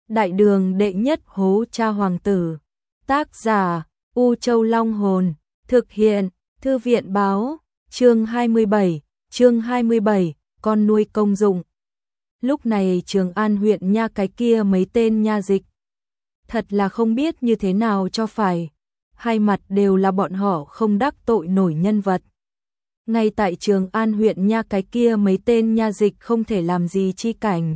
Đại đường đệ nhất hố cha hoàng tử. Tác giả U Châu Long Hồn. Thực hiện Thư viện Báo. Chương 27, con nuôi công dụng. Lúc này Trường An huyện nha cái kia mấy tên nha dịch. Thật là không biết như thế nào cho phải. Hai mặt đều là bọn họ không đắc tội nổi nhân vật. Ngay tại Trường An huyện nha cái kia mấy tên nha dịch không thể làm gì chi cảnh.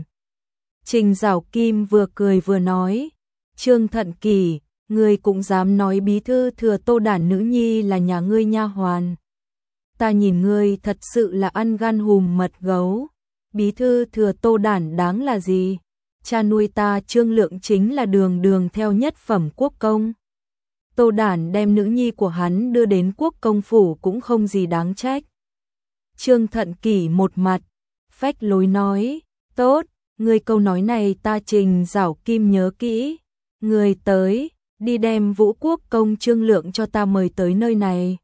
Trình Giảo Kim vừa cười vừa nói, Trương Thận Kỳ, ngươi cũng dám nói bí thư thừa Tô Đản nữ nhi là nhà ngươi nha hoàn. Ta nhìn ngươi thật sự là ăn gan hùm mật gấu. Bí thư thừa Tô Đản đáng là gì? Cha nuôi ta Trương Lượng chính là đường đường theo nhất phẩm quốc công. Tô Đản đem nữ nhi của hắn đưa đến quốc công phủ cũng không gì đáng trách. Trương Thận Kỳ một mặt phách lối nói, tốt, ngươi câu nói này ta Trình Giảo Kim nhớ kỹ. Ngươi tới, đi đem Vũ Quốc công Trương Lượng cho ta mời tới nơi này.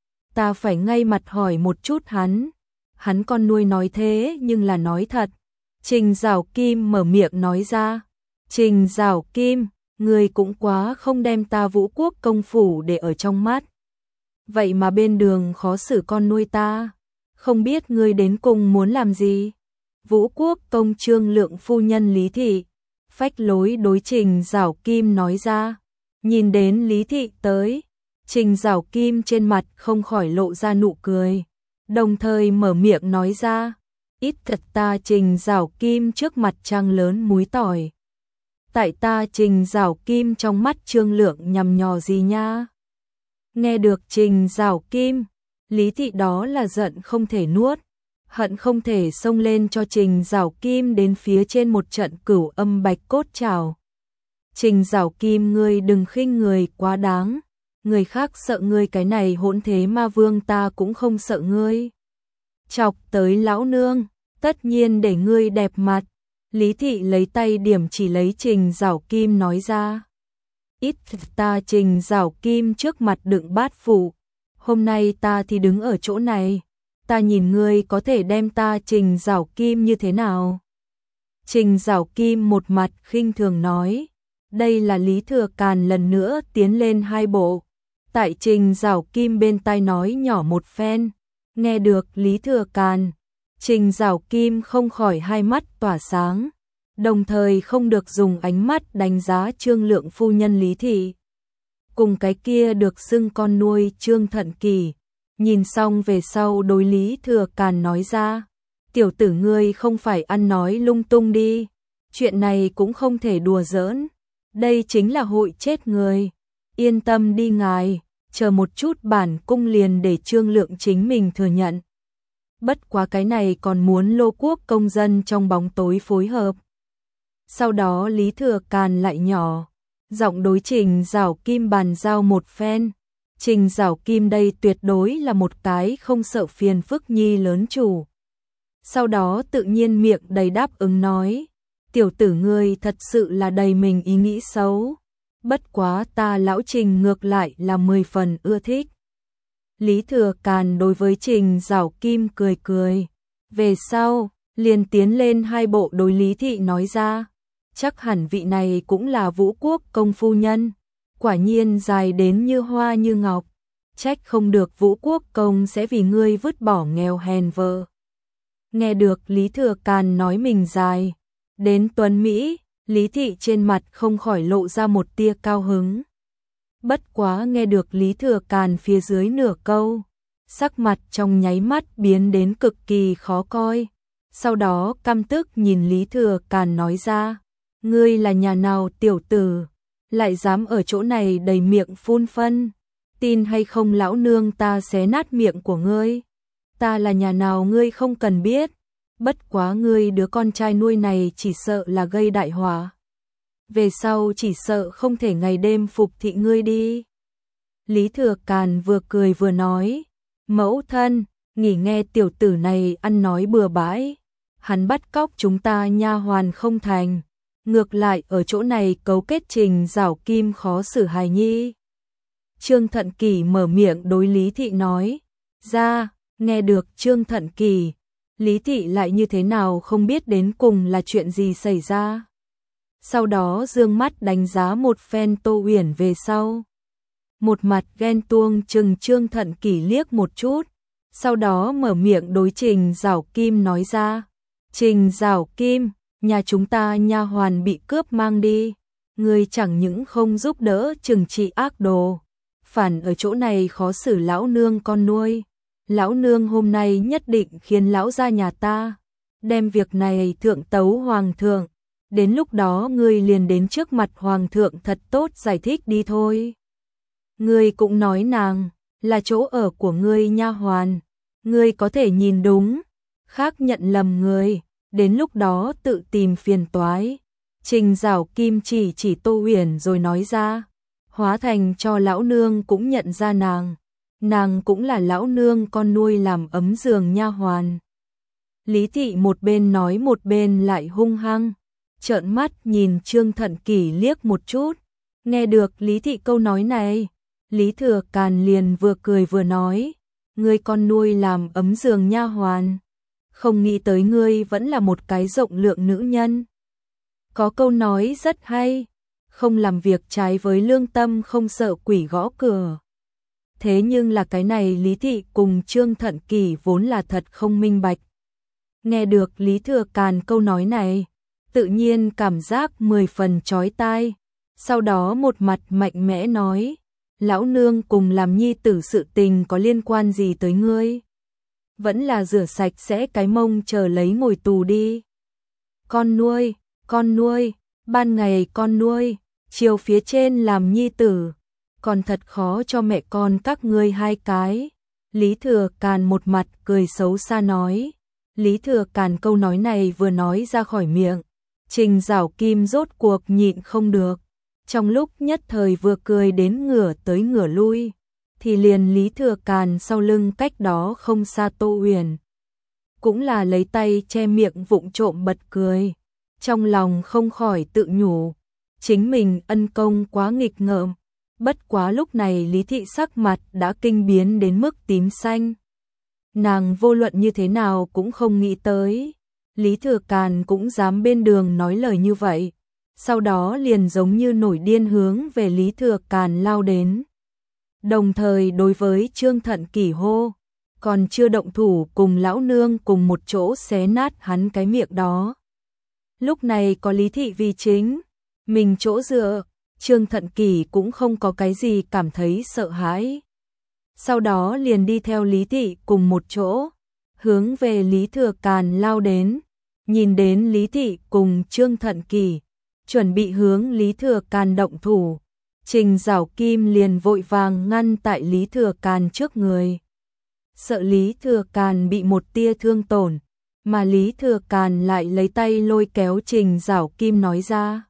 Ta phải ngay mặt hỏi một chút hắn. Hắn con nuôi nói thế nhưng là nói thật. Trình Giảo Kim mở miệng nói ra. Trình Giảo Kim, ngươi cũng quá không đem ta Vũ Quốc công phủ để ở trong mắt. Vậy mà bên đường khó xử con nuôi ta. Không biết ngươi đến cùng muốn làm gì? Vũ Quốc công Trương Lượng phu nhân Lý Thị phách lối đối Trình Giảo Kim nói ra. Nhìn đến Lý Thị tới, Trình Giảo Kim trên mặt không khỏi lộ ra nụ cười, đồng thời mở miệng nói ra, ít thật ta Trình Giảo Kim trước mặt trăng lớn múi tỏi. Tại ta Trình Giảo Kim trong mắt Trương Lượng nhằm nhò gì nha? Nghe được Trình Giảo Kim, Lý Thị đó là giận không thể nuốt, hận không thể xông lên cho Trình Giảo Kim đến phía trên một trận cửu âm bạch cốt trảo. Trình Giảo Kim, ngươi đừng khinh người quá đáng, người khác sợ ngươi cái này hỗn thế ma vương ta cũng không sợ ngươi. Chọc tới lão nương, tất nhiên để ngươi đẹp mặt. Lý Thị lấy tay điểm chỉ lấy Trình Giảo Kim nói ra. Ít ta Trình Giảo Kim trước mặt đựng bát phụ, hôm nay ta thì đứng ở chỗ này, ta nhìn ngươi có thể đem ta Trình Giảo Kim như thế nào? Trình Giảo Kim một mặt khinh thường nói, đây là Lý Thừa Càn lần nữa tiến lên hai bộ. Tại Trình Giảo Kim bên tai nói nhỏ một phen, nghe được Lý Thừa Càn, Trình Giảo Kim không khỏi hai mắt tỏa sáng, đồng thời không được dùng ánh mắt đánh giá Trương Lượng phu nhân Lý Thị. Cùng cái kia được xưng con nuôi Trương Thận Kỳ, nhìn xong về sau đối Lý Thừa Càn nói ra, tiểu tử ngươi không phải ăn nói lung tung đi, chuyện này cũng không thể đùa giỡn, đây chính là hội chết người. Yên tâm đi ngài, chờ một chút bản cung liền để Trương Lượng chính mình thừa nhận. Bất quá cái này còn muốn Lô Quốc công dân trong bóng tối phối hợp. Sau đó Lý Thừa Càn lại nhỏ giọng đối Trình Giảo Kim bàn giao một phen. Trình Giảo Kim đây tuyệt đối là một cái không sợ phiền phức nhi lớn chủ. Sau đó tự nhiên miệng đầy đáp ứng nói, tiểu tử ngươi thật sự là đầy mình ý nghĩ xấu. Bất quá ta lão Trình ngược lại là 10 phần ưa thích. Lý Thừa Càn đối với Trình Giảo Kim cười cười. Về sau, liền tiến lên hai bộ đối Lý Thị nói ra, chắc hẳn vị này cũng là Vũ Quốc công phu nhân. Quả nhiên dài đến như hoa như ngọc, trách không được Vũ Quốc công sẽ vì ngươi vứt bỏ nghèo hèn vợ. Nghe được Lý Thừa Càn nói mình dài đến tuấn Mỹ, Lý Thị trên mặt không khỏi lộ ra một tia cao hứng. Bất quá nghe được Lý Thừa Càn phía dưới nửa câu, sắc mặt trong nháy mắt biến đến cực kỳ khó coi. Sau đó căm tức nhìn Lý Thừa Càn nói ra, ngươi là nhà nào tiểu tử, lại dám ở chỗ này đầy miệng phun phân, tin hay không lão nương ta xé nát miệng của ngươi. Ta là nhà nào ngươi không cần biết, bất quá ngươi đứa con trai nuôi này chỉ sợ là gây đại họa. Về sau chỉ sợ không thể ngày đêm phục thị ngươi đi. Lý Thừa Càn vừa cười vừa nói, mẫu thân, nghỉ nghe tiểu tử này ăn nói bừa bãi, hắn bắt cóc chúng ta nha hoàn không thành, ngược lại ở chỗ này cấu kết Trình Giảo Kim khó xử hài nhi. Trương Thận Kỳ mở miệng đối Lý Thị nói ra. Nghe được Trương Thận Kỳ, Lý Thị lại như thế nào không biết đến cùng là chuyện gì xảy ra. sau đó dương mắt đánh giá một phen Tô Uyển về sau. Một mặt ghen tuông chừng Trương Thận Kỷ liếc một chút, sau đó mở miệng đối Trình Giảo Kim nói ra. Trình Giảo Kim, nhà chúng ta nha hoàn bị cướp mang đi, ngươi chẳng những không giúp đỡ trừng trị ác đồ, phản ở chỗ này khó xử lão nương con nuôi. Lão nương hôm nay nhất định khiến lão gia nhà ta đem việc này thượng tấu hoàng thượng, đến lúc đó ngươi liền đến trước mặt hoàng thượng thật tốt giải thích đi thôi. Ngươi cũng nói nàng là chỗ ở của ngươi nha hoàn, ngươi có thể nhìn đúng, khác nhận lầm người, đến lúc đó tự tìm phiền toái. Trình Giảo Kim chỉ Tô Uyển rồi nói ra, hóa thành cho lão nương cũng nhận ra nàng cũng là lão nương con nuôi làm ấm giường nha hoàn. Lý thị một bên nói một bên lại hung hăng trợn mắt nhìn Trương Thận Kỷ liếc một chút. Nghe được Lý thị câu nói này, Lý Thừa Càn liền vừa cười vừa nói, ngươi con nuôi làm ấm giường nha hoàn, không nghĩ tới ngươi vẫn là một cái rộng lượng nữ nhân. Có câu nói rất hay, không làm việc trái với lương tâm không sợ quỷ gõ cửa. Thế nhưng là cái này Lý thị cùng Trương Thận Kỷ vốn là thật không minh bạch. Nghe được Lý Thừa Càn câu nói này, tự nhiên cảm giác 10 phần chói tai, sau đó một mặt mạnh mẽ nói, lão nương cùng làm nhi tử sự tình có liên quan gì tới ngươi? Vẫn là rửa sạch sẽ cái mông chờ lấy ngồi tù đi. Con nuôi, ban ngày con nuôi, chiều phía trên làm nhi tử, còn thật khó cho mẹ con các ngươi hai cái. Lý Thừa Càn một mặt cười xấu xa nói. Lý Thừa Càn câu nói này vừa nói ra khỏi miệng, Trình Giảo Kim rốt cuộc nhịn không được. Trong lúc nhất thời vừa cười đến ngửa tới ngửa lui, thì liền Lý Thừa Càn sau lưng cách đó không xa Tô Uyển cũng là lấy tay che miệng vụng trộm bật cười, trong lòng không khỏi tự nhủ, chính mình ân công quá nghịch ngợm. Bất quá lúc này Lý thị sắc mặt đã kinh biến đến mức tím xanh. Nàng vô luận như thế nào cũng không nghĩ tới, Lý Thừa Càn cũng dám bên đường nói lời như vậy. Sau đó liền giống như nổi điên hướng về Lý Thừa Càn lao đến. Đồng thời đối với Trương Thận Kỷ hô, còn chưa động thủ cùng lão nương cùng một chỗ xé nát hắn cái miệng đó. Lúc này có Lý thị vì chính mình chỗ dựa, Trương Thận Kỷ cũng không có cái gì cảm thấy sợ hãi. Sau đó liền đi theo Lý thị cùng một chỗ, hướng về Lý Thừa Càn lao đến. Nhìn đến Lý thị cùng Trương Thận Kỷ chuẩn bị hướng Lý Thừa Càn động thủ, Trình Giảo Kim liền vội vàng ngăn tại Lý Thừa Càn trước người. Sợ Lý Thừa Càn bị một tia thương tổn, mà Lý Thừa Càn lại lấy tay lôi kéo Trình Giảo Kim nói ra.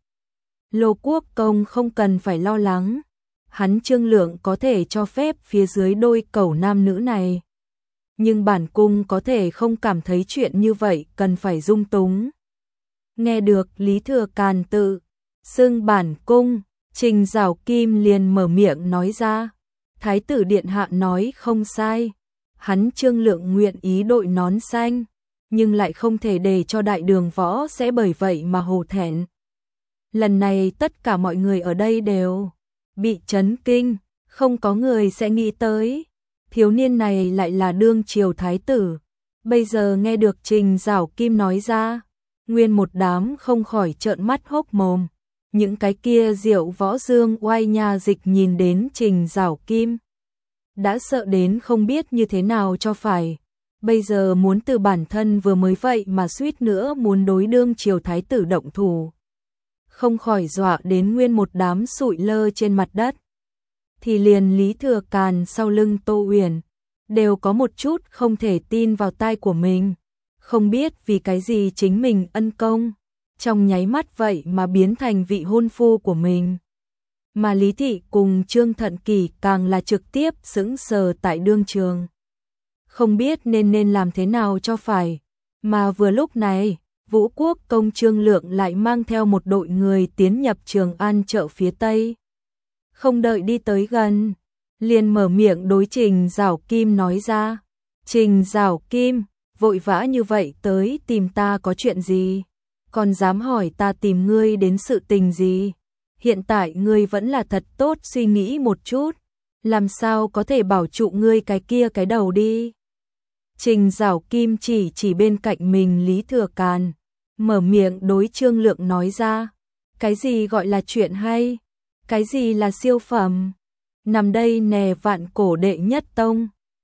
Lô Quốc Công không cần phải lo lắng, hắn Trương Lượng có thể cho phép phía dưới đôi cẩu nam nữ này. Nhưng bản cung có thể không cảm thấy chuyện như vậy cần phải dung túng. Nghe được Lý Thừa Càn tự xưng bản cung, Trình Giảo Kim liền mở miệng nói ra. Thái tử điện hạ nói không sai, hắn Trương Lượng nguyện ý đội nón xanh, nhưng lại không thể để cho đại đường võ sẽ bởi vậy mà hổ thẹn. Lần này tất cả mọi người ở đây đều bị chấn kinh, không có người sẽ nghĩ tới thiếu niên này lại là đương triều thái tử. Bây giờ nghe được Trình Giảo Kim nói ra, nguyên một đám không khỏi trợn mắt hốc mồm. Những cái kia Diệu Võ Dương Oai Nha Dịch nhìn đến Trình Giảo Kim đã sợ đến không biết như thế nào cho phải. Bây giờ muốn từ bản thân vừa mới vậy mà suýt nữa muốn đối đương triều thái tử động thủ, không khỏi dọa đến nguyên một đám sụi lơ trên mặt đất. Thì liền Lý Thừa Càn sau lưng Tô Uyển đều có một chút không thể tin vào tai của mình, không biết vì cái gì chính mình ân công trong nháy mắt vậy mà biến thành vị hôn phu của mình. Mà Lý thị cùng Trương Thận Kỷ càng là trực tiếp sững sờ tại đương trường, không biết nên làm thế nào cho phải. Mà vừa lúc này, Vũ Quốc Công Trương Lượng lại mang theo một đội người tiến nhập Trường An chợ phía Tây. Không đợi đi tới gần, liền mở miệng đối Trình Giảo Kim nói ra. Trình Giảo Kim, vội vã như vậy tới tìm ta có chuyện gì? còn dám hỏi ta tìm ngươi đến sự tình gì? Hiện tại ngươi vẫn là thật tốt suy nghĩ một chút, làm sao có thể bảo trụ ngươi cái kia cái đầu đi. Trình Giảo Kim chỉ bên cạnh mình Lý Thừa Càn, mở miệng đối Trương Lượng nói ra, cái gì gọi là chuyện hay, cái gì là siêu phẩm, nằm đây nè vạn cổ đệ nhất tông.